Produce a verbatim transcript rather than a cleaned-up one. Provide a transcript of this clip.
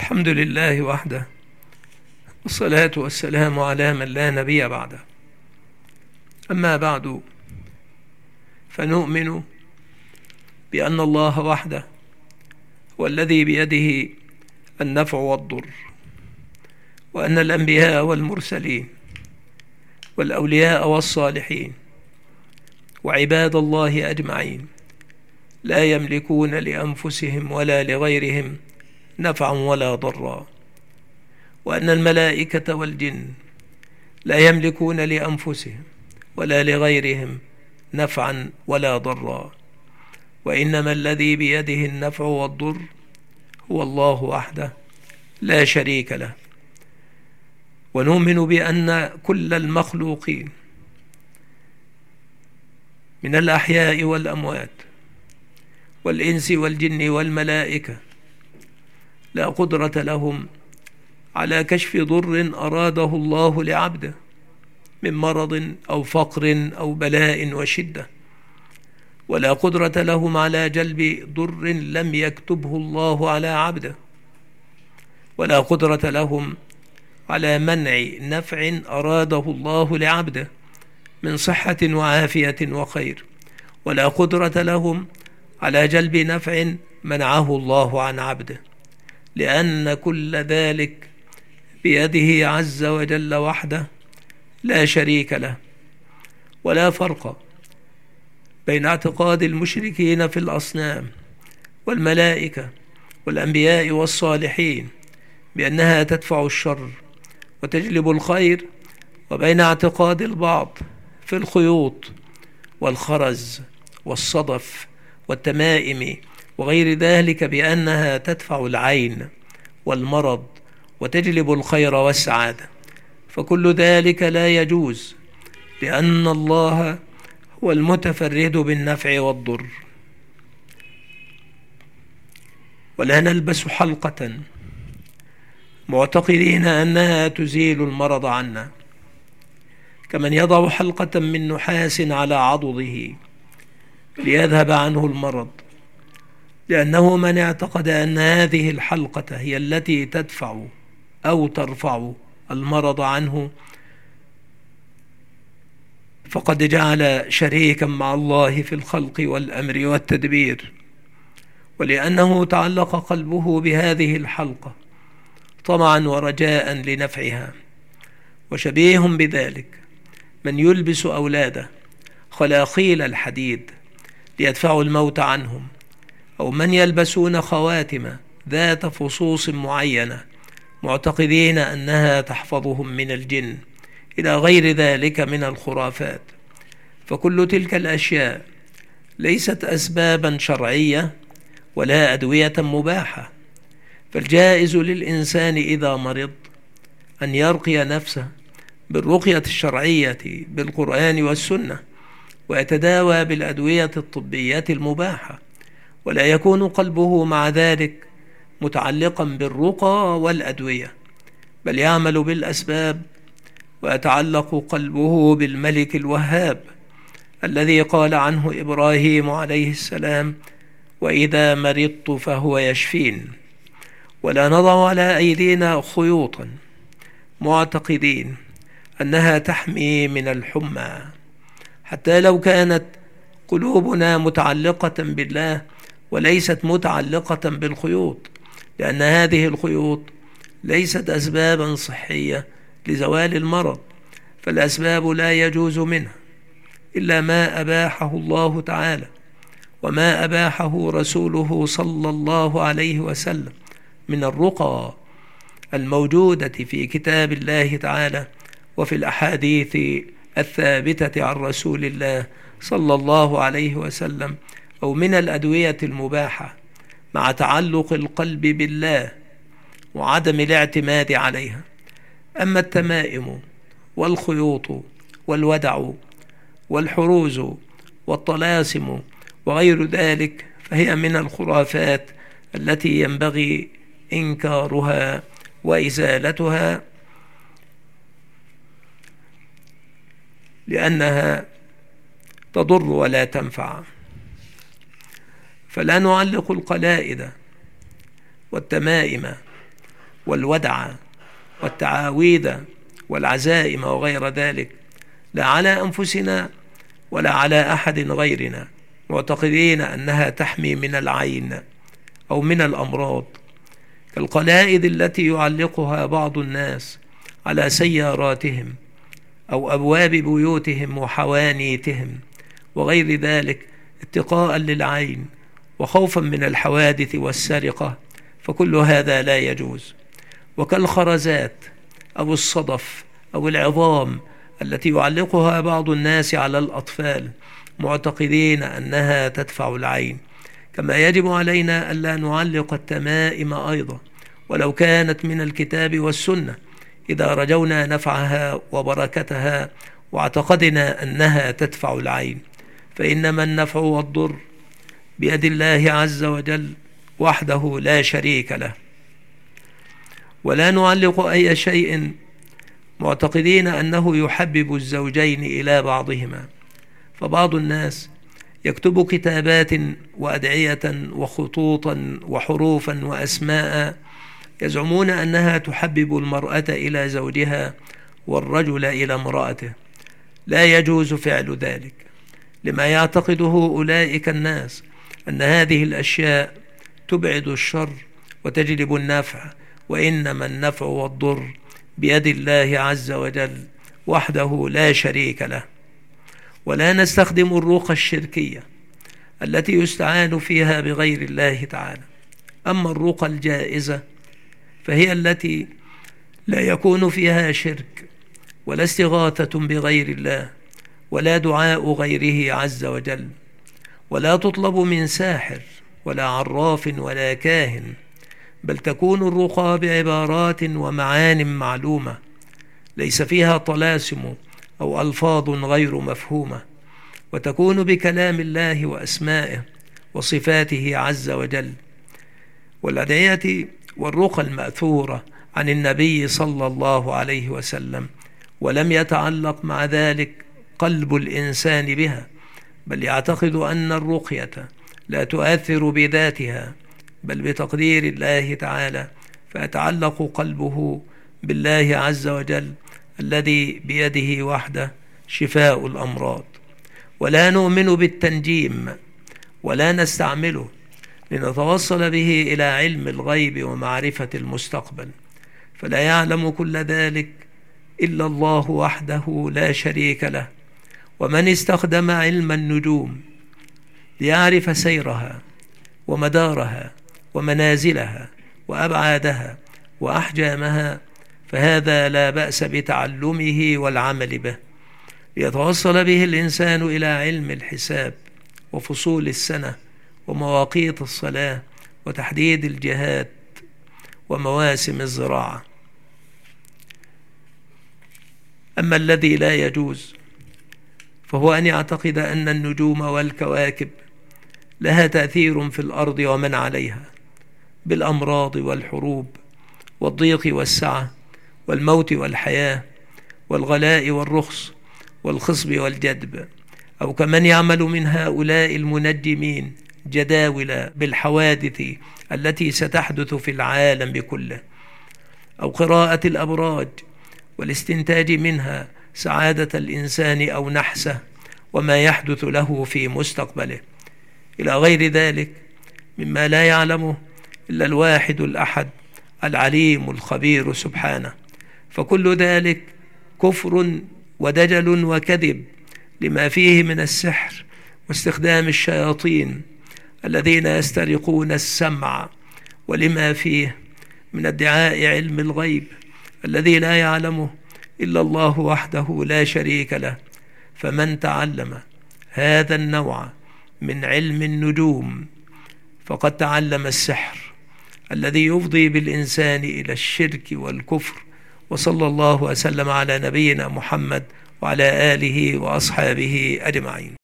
الحمد لله وحده، والصلاة والسلام على من لا نبي بعده. أما بعد، فنؤمن بأن الله وحده هو الذي بيده النفع والضر، وأن الأنبياء والمرسلين والأولياء والصالحين وعباد الله أجمعين لا يملكون لأنفسهم ولا لغيرهم نفعا ولا ضرا، وأن الملائكة والجن لا يملكون لأنفسهم ولا لغيرهم نفعا ولا ضرا، وإنما الذي بيده النفع والضر هو الله وحده لا شريك له. ونؤمن بأن كل المخلوقين من الأحياء والأموات والإنس والجن والملائكة لا قدرة لهم على كشف ضر أراده الله لعبده من مرض أو فقر أو بلاء وشدة، ولا قدرة لهم على جلب ضر لم يكتبه الله على عبده، ولا قدرة لهم على منع نفع أراده الله لعبده من صحة وعافية وخير، ولا قدرة لهم على جلب نفع منعه الله عن عبده، لأن كل ذلك بيده عز وجل وحده لا شريك له. ولا فرق بين اعتقاد المشركين في الأصنام والملائكة والأنبياء والصالحين بأنها تدفع الشر وتجلب الخير، وبين اعتقاد البعض في الخيوط والخرز والصدف والتمائم وغير ذلك بأنها تدفع العين والمرض وتجلب الخير والسعادة. فكل ذلك لا يجوز، لأن الله هو المتفرد بالنفع والضر. ولا نلبس حلقة معتقدين أنها تزيل المرض عنا، كمن يضع حلقة من نحاس على عضده ليذهب عنه المرض، لأنه من اعتقد أن هذه الحلقة هي التي تدفع أو ترفع المرض عنه فقد جعل شريكا مع الله في الخلق والأمر والتدبير، ولأنه تعلق قلبه بهذه الحلقة طمعا ورجاء لنفعها. وشبيه بذلك من يلبس أولاده خلاخيل الحديد ليدفعوا الموت عنهم، أو من يلبسون خواتم ذات فصوص معينة معتقدين أنها تحفظهم من الجن، إلى غير ذلك من الخرافات. فكل تلك الأشياء ليست أسبابا شرعية ولا أدوية مباحة، فالجائز للإنسان إذا مرض أن يرقي نفسه بالرقية الشرعية بالقرآن والسنة، ويتداوى بالأدوية الطبية المباحة، ولا يكون قلبه مع ذلك متعلقا بالرقى والأدوية، بل يعمل بالأسباب ويتعلق قلبه بالملك الوهاب الذي قال عنه إبراهيم عليه السلام: وإذا مرضت فهو يشفين. ولا نضع على أيدينا خيوطا معتقدين أنها تحمي من الحمى، حتى لو كانت قلوبنا متعلقة بالله وليست متعلقة بالخيوط، لأن هذه الخيوط ليست أسبابا صحية لزوال المرض، فالأسباب لا يجوز منها إلا ما أباحه الله تعالى وما أباحه رسوله صلى الله عليه وسلم من الرقى الموجودة في كتاب الله تعالى وفي الأحاديث الثابتة عن رسول الله صلى الله عليه وسلم، أو من الأدوية المباحة مع تعلق القلب بالله وعدم الاعتماد عليها. أما التمائم والخيوط والودع والحروز والطلاسم وغير ذلك فهي من الخرافات التي ينبغي إنكارها وإزالتها، لأنها تضر ولا تنفع. فلا نعلق القلائد والتمائم والودع والتعاويذ والعزائم وغير ذلك، لا على أنفسنا ولا على أحد غيرنا، معتقدين أنها تحمي من العين أو من الأمراض، كالقلائد التي يعلقها بعض الناس على سياراتهم أو أبواب بيوتهم وحوانيتهم وغير ذلك، اتقاء للعين وخوفا من الحوادث والسرقة، فكل هذا لا يجوز. وكالخرزات أو الصدف أو العظام التي يعلقها بعض الناس على الأطفال، معتقدين أنها تدفع العين، كما يجب علينا ألا نعلق التمائم أيضا ولو كانت من الكتاب والسنة، إذا رجونا نفعها وبركتها واعتقدنا أنها تدفع العين، فإنما النفع والضر بيد الله عز وجل وحده لا شريك له. ولا نعلق أي شيء معتقدين أنه يحبب الزوجين إلى بعضهما، فبعض الناس يكتب كتابات وأدعية وخطوطا وحروفا وأسماء يزعمون أنها تحبب المرأة إلى زوجها والرجل إلى امرأته. لا يجوز فعل ذلك، لما يعتقده أولئك الناس أن هذه الأشياء تبعد الشر وتجلب النفع، وإنما النفع والضر بيد الله عز وجل وحده لا شريك له. ولا نستخدم الرقى الشركية التي يستعان فيها بغير الله تعالى. أما الرقى الجائزة فهي التي لا يكون فيها شرك ولا استغاثة بغير الله ولا دعاء غيره عز وجل، ولا تطلب من ساحر ولا عراف ولا كاهن، بل تكون الرقى بعبارات ومعان معلومة ليس فيها طلاسم أو ألفاظ غير مفهومة، وتكون بكلام الله وأسمائه وصفاته عز وجل. والأدعية والرقى المأثورة عن النبي صلى الله عليه وسلم، ولم يتعلق مع ذلك قلب الإنسان بها، بل يعتقد أن الرقية لا تؤثر بذاتها بل بتقدير الله تعالى، فيتعلق قلبه بالله عز وجل الذي بيده وحده شفاء الأمراض. ولا نؤمن بالتنجيم ولا نستعمله لنتوصل به إلى علم الغيب ومعرفة المستقبل، فلا يعلم كل ذلك إلا الله وحده لا شريك له. ومن استخدم علم النجوم ليعرف سيرها ومدارها ومنازلها وأبعادها وأحجامها فهذا لا بأس بتعلمه والعمل به، ليتوصل به الإنسان إلى علم الحساب وفصول السنة ومواقيت الصلاة وتحديد الجهات ومواسم الزراعة. أما الذي لا يجوز فهو أن يعتقد أن النجوم والكواكب لها تأثير في الأرض ومن عليها بالأمراض والحروب والضيق والسعة والموت والحياة والغلاء والرخص والخصب والجدب، أو كمن يعمل من هؤلاء المنجمين جداول بالحوادث التي ستحدث في العالم كله، أو قراءة الأبراج والاستنتاج منها سعادة الإنسان أو نحسه وما يحدث له في مستقبله، إلى غير ذلك مما لا يعلمه إلا الواحد الأحد العليم الخبير سبحانه. فكل ذلك كفر ودجل وكذب لما فيه من السحر واستخدام الشياطين الذين يسترقون السمع، ولما فيه من ادعاء علم الغيب الذي لا يعلمه إلا الله وحده لا شريك له. فمن تعلم هذا النوع من علم النجوم فقد تعلم السحر الذي يفضي بالإنسان إلى الشرك والكفر. وصلى الله وسلم على نبينا محمد وعلى آله وأصحابه أجمعين.